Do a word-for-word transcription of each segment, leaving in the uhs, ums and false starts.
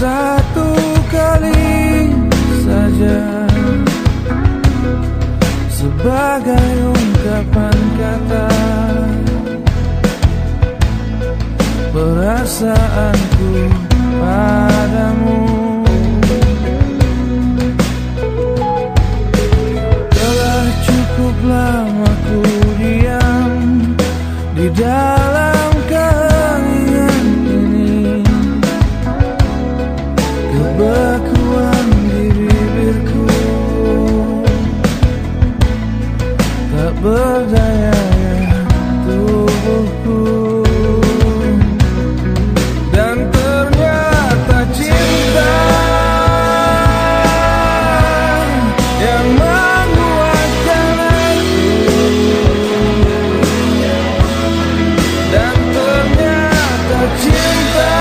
satu kali saja, sebagai ungkapan kata perasaanku padamu. Telah cukup lama ku diam di dalam keheningan ini, kebekuan di bibirku tak berdaya tubuhku. Dan ternyata cinta yang menguatkan aku. Dan ternyata cinta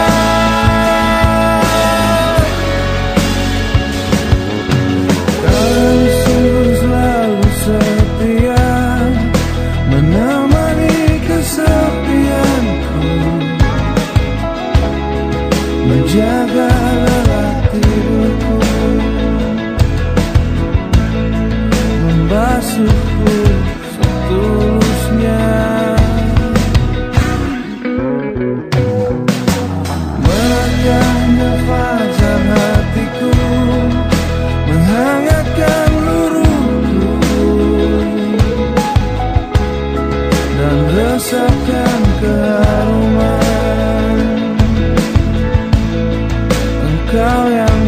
kau sungguh selalu setia, menemani kesepianku, menjaga lelah tidurku, membasuhku setulusnya, merekahnya fajar hatiku, menghangatkan luruhku, dan resapkan keharuman Engkau yang